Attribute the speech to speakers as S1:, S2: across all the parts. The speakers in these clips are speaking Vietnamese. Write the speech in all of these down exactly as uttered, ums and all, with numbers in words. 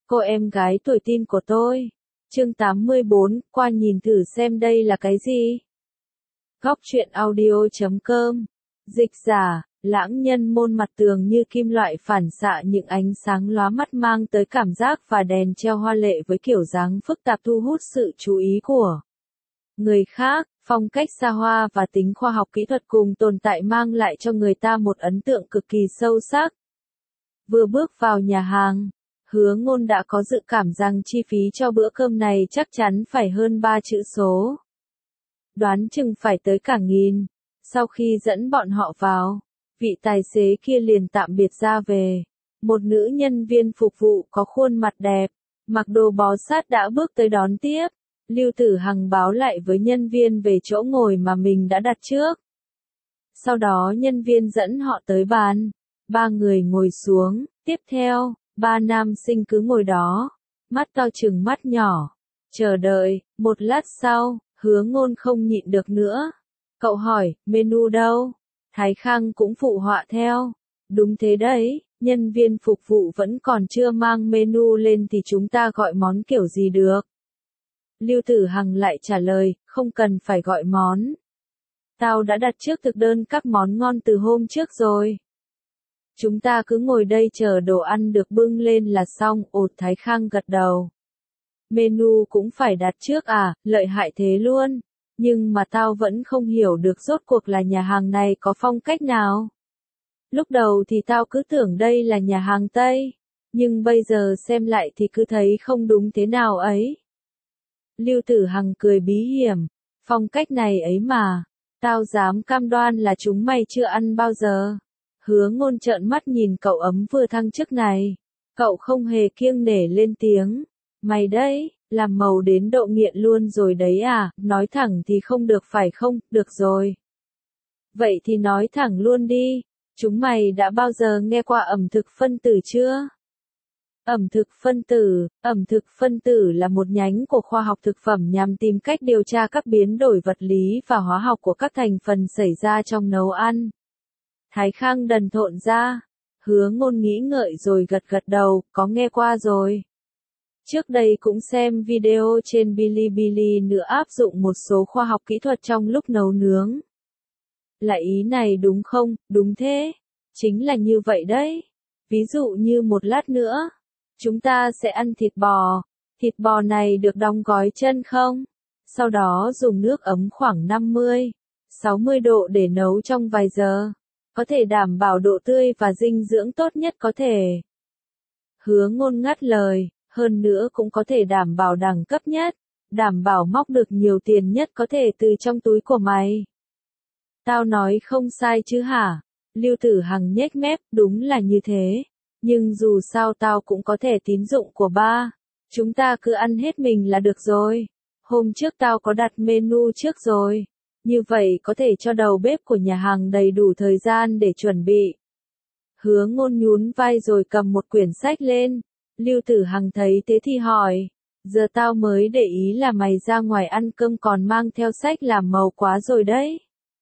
S1: cô em gái tuổi teen của tôi. Chương tám mươi bốn, qua nhìn thử xem đây là cái gì. Góc truyện audio chấm com. Dịch giả, lãng nhân môn mặt tường như kim loại phản xạ những ánh sáng lóa mắt mang tới cảm giác và đèn treo hoa lệ với kiểu dáng phức tạp thu hút sự chú ý của người khác. Phong cách xa hoa và tính khoa học kỹ thuật cùng tồn tại mang lại cho người ta một ấn tượng cực kỳ sâu sắc. Vừa bước vào nhà hàng, Hứa Ngôn đã có dự cảm rằng chi phí cho bữa cơm này chắc chắn phải hơn ba chữ số. Đoán chừng phải tới cả nghìn. Sau khi dẫn bọn họ vào, vị tài xế kia liền tạm biệt ra về. Một nữ nhân viên phục vụ có khuôn mặt đẹp, mặc đồ bó sát đã bước tới đón tiếp. Lưu Tử Hằng báo lại với nhân viên về chỗ ngồi mà mình đã đặt trước. Sau đó nhân viên dẫn họ tới bàn. Ba người ngồi xuống, tiếp theo, ba nam sinh cứ ngồi đó, mắt to chừng mắt nhỏ, chờ đợi. Một lát sau, Hứa Ngôn không nhịn được nữa. Cậu hỏi, menu đâu? Thái Khang cũng phụ họa theo. Đúng thế đấy, nhân viên phục vụ vẫn còn chưa mang menu lên thì chúng ta gọi món kiểu gì được? Lưu Tử Hằng lại trả lời, không cần phải gọi món. Tao đã đặt trước thực đơn các món ngon từ hôm trước rồi. Chúng ta cứ ngồi đây chờ đồ ăn được bưng lên là xong. Ột Thái Khang gật đầu. Menu cũng phải đặt trước à, lợi hại thế luôn. Nhưng mà tao vẫn không hiểu được rốt cuộc là nhà hàng này có phong cách nào. Lúc đầu thì tao cứ tưởng đây là nhà hàng Tây. Nhưng bây giờ xem lại thì cứ thấy không đúng thế nào ấy. Lưu Tử Hằng cười bí hiểm. Phong cách này ấy mà. Tao dám cam đoan là chúng mày chưa ăn bao giờ. Hứa Ngôn trợn mắt nhìn cậu ấm vừa thăng chức này. Cậu không hề kiêng nể lên tiếng. Mày đấy, làm màu đến độ nghiện luôn rồi đấy à, nói thẳng thì không được phải không, được rồi. Vậy thì nói thẳng luôn đi, chúng mày đã bao giờ nghe qua ẩm thực phân tử chưa? Ẩm thực phân tử, ẩm thực phân tử là một nhánh của khoa học thực phẩm nhằm tìm cách điều tra các biến đổi vật lý và hóa học của các thành phần xảy ra trong nấu ăn. Thái Khang đần thộn ra. Hứa Ngôn nghĩ ngợi rồi gật gật đầu, có nghe qua rồi. Trước đây cũng xem video trên Bilibili nữa áp dụng một số khoa học kỹ thuật trong lúc nấu nướng. Là ý này đúng không? Đúng thế. Chính là như vậy đấy. Ví dụ như một lát nữa, chúng ta sẽ ăn thịt bò. Thịt bò này được đóng gói chân không? Sau đó dùng nước ấm khoảng năm mươi, sáu mươi độ để nấu trong vài giờ. Có thể đảm bảo độ tươi và dinh dưỡng tốt nhất có thể. Hứa Ngôn ngắt lời, hơn nữa cũng có thể đảm bảo đẳng cấp nhất, đảm bảo móc được nhiều tiền nhất có thể từ trong túi của mày. Tao nói không sai chứ hả? Lưu Tử Hằng nhếch mép, đúng là như thế. Nhưng dù sao tao cũng có thẻ tín dụng của ba. Chúng ta cứ ăn hết mình là được rồi. Hôm trước tao có đặt menu trước rồi. Như vậy có thể cho đầu bếp của nhà hàng đầy đủ thời gian để chuẩn bị. Hứa Ngôn nhún vai rồi cầm một quyển sách lên. Lưu Tử Hằng thấy thế thì hỏi. Giờ tao mới để ý là mày ra ngoài ăn cơm còn mang theo sách làm màu quá rồi đấy.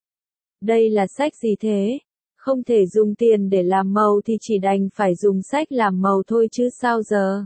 S1: Đây là sách gì thế? Không thể dùng tiền để làm màu thì chỉ đành phải dùng sách làm màu thôi chứ sao giờ.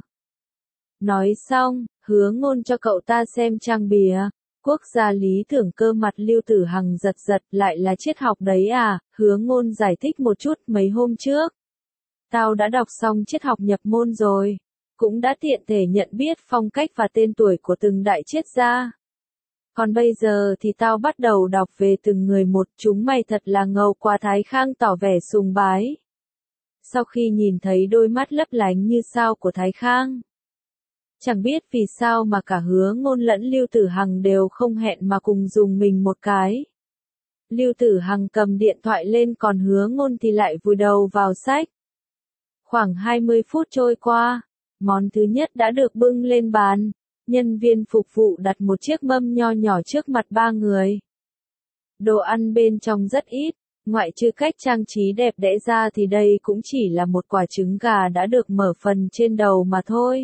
S1: Nói xong, Hứa Ngôn cho cậu ta xem trang bìa. Quốc gia lý tưởng cơ mặt Lưu Tử Hằng giật giật, lại là triết học đấy à? Hứa Ngôn giải thích một chút. Mấy hôm trước, tao đã đọc xong triết học nhập môn rồi. Cũng đã tiện thể nhận biết phong cách và tên tuổi của từng đại triết gia. Còn bây giờ thì tao bắt đầu đọc về từng người một. Chúng mày thật là ngầu quá. Thái Khang tỏ vẻ sùng bái. Sau khi nhìn thấy đôi mắt lấp lánh như sao của Thái Khang, chẳng biết vì sao mà cả Hứa Ngôn lẫn Lưu Tử Hằng đều không hẹn mà cùng dùng mình một cái. Lưu Tử Hằng cầm điện thoại lên còn Hứa Ngôn thì lại vùi đầu vào sách. Khoảng hai mươi phút trôi qua, món thứ nhất đã được bưng lên bàn. Nhân viên phục vụ đặt một chiếc mâm nho nhỏ trước mặt ba người. Đồ ăn bên trong rất ít, ngoại trừ cách trang trí đẹp đẽ ra thì đây cũng chỉ là một quả trứng gà đã được mở phần trên đầu mà thôi.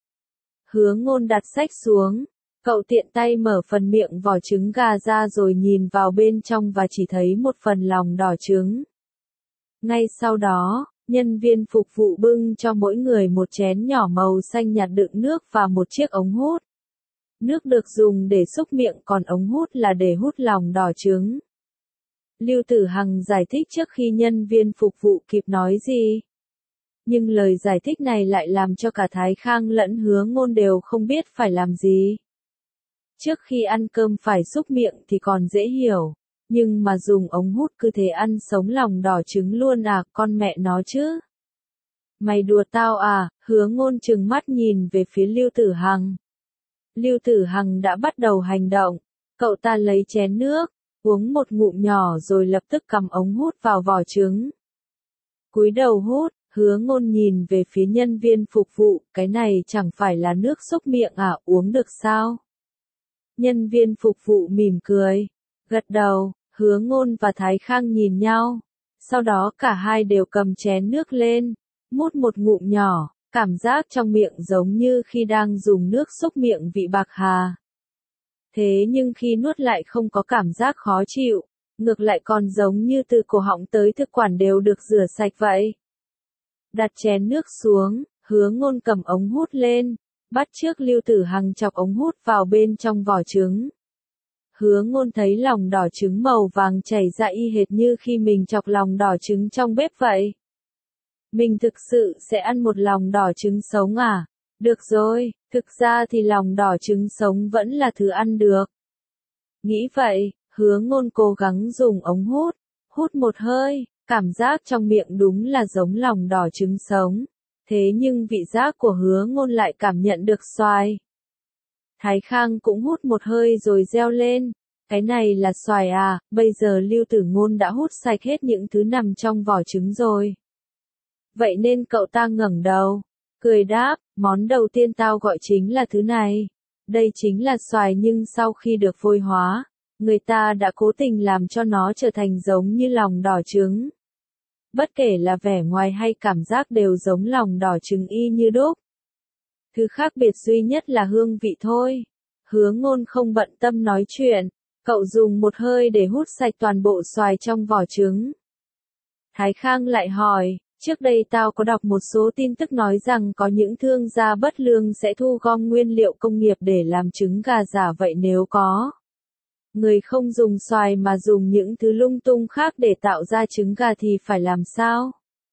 S1: Hứa Ngôn đặt sách xuống, cậu tiện tay mở phần miệng vỏ trứng gà ra rồi nhìn vào bên trong và chỉ thấy một phần lòng đỏ trứng. Ngay sau đó, Nhân viên phục vụ bưng cho mỗi người một chén nhỏ màu xanh nhạt đựng nước và một chiếc ống hút. Nước được dùng để xúc miệng còn ống hút là để hút lòng đỏ trứng. Lưu Tử Hằng giải thích trước khi nhân viên phục vụ kịp nói gì. Nhưng lời giải thích này lại làm cho cả Thái Khang lẫn Hứa Ngôn đều không biết phải làm gì. Trước khi ăn cơm phải xúc miệng thì còn dễ hiểu. Nhưng mà dùng ống hút cứ thế ăn sống lòng đỏ trứng luôn à, con mẹ nó chứ. Mày đùa tao à, Hứa Ngôn trừng mắt nhìn về phía Lưu Tử Hằng. Lưu Tử Hằng đã bắt đầu hành động. Cậu ta lấy chén nước, uống một ngụm nhỏ rồi lập tức cầm ống hút vào vỏ trứng. Cúi đầu hút, Hứa Ngôn nhìn về phía nhân viên phục vụ, cái này chẳng phải là nước xúc miệng à, uống được sao? Nhân viên phục vụ mỉm cười, gật đầu, Hứa Ngôn và Thái Khang nhìn nhau. Sau đó cả hai đều cầm chén nước lên, mút một ngụm nhỏ, cảm giác trong miệng giống như khi đang dùng nước xúc miệng vị bạc hà. Thế nhưng khi nuốt lại không có cảm giác khó chịu, ngược lại còn giống như từ cổ họng tới thực quản đều được rửa sạch vậy. Đặt chén nước xuống, Hứa Ngôn cầm ống hút lên, bắt chước Lưu Tử Hằng chọc ống hút vào bên trong vỏ trứng. Hứa Ngôn thấy lòng đỏ trứng màu vàng chảy ra y hệt như khi mình chọc lòng đỏ trứng trong bếp vậy. Mình thực sự sẽ ăn một lòng đỏ trứng sống à? Được rồi, thực ra thì lòng đỏ trứng sống vẫn là thứ ăn được. Nghĩ vậy, Hứa Ngôn cố gắng dùng ống hút, hút một hơi, cảm giác trong miệng đúng là giống lòng đỏ trứng sống. Thế nhưng vị giác của Hứa Ngôn lại cảm nhận được xoài. Thái Khang cũng hút một hơi rồi reo lên. Cái này là xoài à, bây giờ Lưu Tử Ngôn đã hút sạch hết những thứ nằm trong vỏ trứng rồi. Vậy nên cậu ta ngẩng đầu, cười đáp, món đầu tiên tao gọi chính là thứ này. Đây chính là xoài nhưng sau khi được phôi hóa, người ta đã cố tình làm cho nó trở thành giống như lòng đỏ trứng. Bất kể là vẻ ngoài hay cảm giác đều giống lòng đỏ trứng y như đúc. Thứ khác biệt duy nhất là hương vị thôi. Hứa Ngôn không bận tâm nói chuyện, cậu dùng một hơi để hút sạch toàn bộ xoài trong vỏ trứng. Thái Khang lại hỏi, trước đây tao có đọc một số tin tức nói rằng có những thương gia bất lương sẽ thu gom nguyên liệu công nghiệp để làm trứng gà giả, vậy nếu có người không dùng xoài mà dùng những thứ lung tung khác để tạo ra trứng gà thì phải làm sao?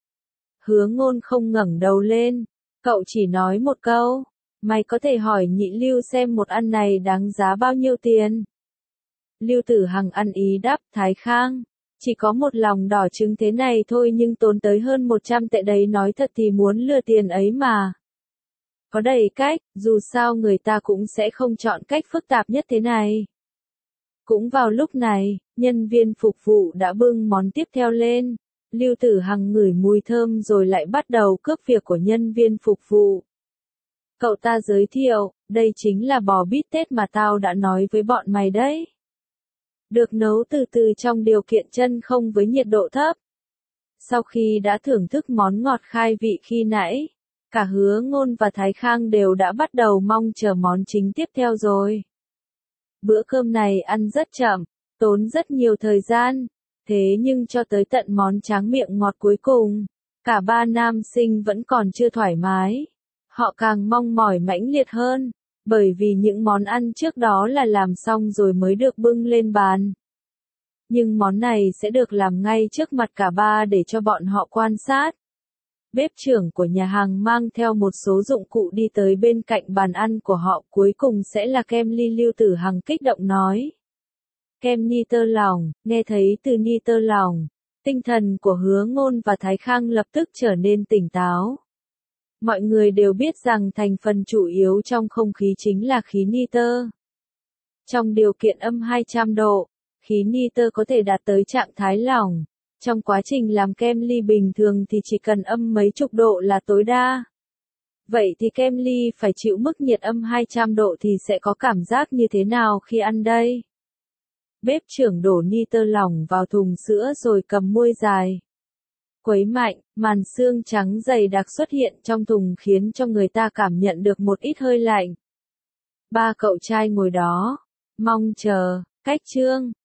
S1: Hứa Ngôn không ngẩng đầu lên, cậu chỉ nói một câu, mày có thể hỏi Nhị Lưu xem một ăn này đáng giá bao nhiêu tiền. Lưu Tử Hằng ăn ý đáp, Thái Khang, chỉ có một lòng đỏ trứng thế này thôi nhưng tốn tới hơn một trăm tệ đấy, nói thật thì muốn lừa tiền ấy mà. Có đầy cách, dù sao người ta cũng sẽ không chọn cách phức tạp nhất thế này. Cũng vào lúc này, nhân viên phục vụ đã bưng món tiếp theo lên. Lưu Tử Hằng ngửi mùi thơm rồi lại bắt đầu cướp việc của nhân viên phục vụ. Cậu ta giới thiệu, đây chính là bò bít tết mà tao đã nói với bọn mày đấy. Được nấu từ từ trong điều kiện chân không với nhiệt độ thấp. Sau khi đã thưởng thức món ngọt khai vị khi nãy, cả Hứa Ngôn và Thái Khang đều đã bắt đầu mong chờ món chính tiếp theo rồi. Bữa cơm này ăn rất chậm, tốn rất nhiều thời gian, thế nhưng cho tới tận món tráng miệng ngọt cuối cùng, cả ba nam sinh vẫn còn chưa thoải mái. Họ càng mong mỏi mãnh liệt hơn, bởi vì những món ăn trước đó là làm xong rồi mới được bưng lên bàn. Nhưng món này sẽ được làm ngay trước mặt cả ba để cho bọn họ quan sát. Bếp trưởng của nhà hàng mang theo một số dụng cụ đi tới bên cạnh bàn ăn của họ, cuối cùng sẽ là kem ly. Lưu Tử Hằng kích động nói. Kem nitơ lỏng, nghe thấy từ nitơ lỏng, tinh thần của Hứa Ngôn và Thái Khang lập tức trở nên tỉnh táo. Mọi người đều biết rằng thành phần chủ yếu trong không khí chính là khí nitơ. Trong điều kiện âm hai trăm độ, khí nitơ có thể đạt tới trạng thái lỏng. Trong quá trình làm kem ly bình thường thì chỉ cần âm mấy chục độ là tối đa. Vậy thì kem ly phải chịu mức nhiệt âm hai trăm độ thì sẽ có cảm giác như thế nào khi ăn đây? Bếp trưởng đổ nitơ lỏng vào thùng sữa rồi cầm muôi dài. Quấy mạnh, màn xương trắng dày đặc xuất hiện trong thùng khiến cho người ta cảm nhận được một ít hơi lạnh. Ba cậu trai ngồi đó, mong chờ, cách chương.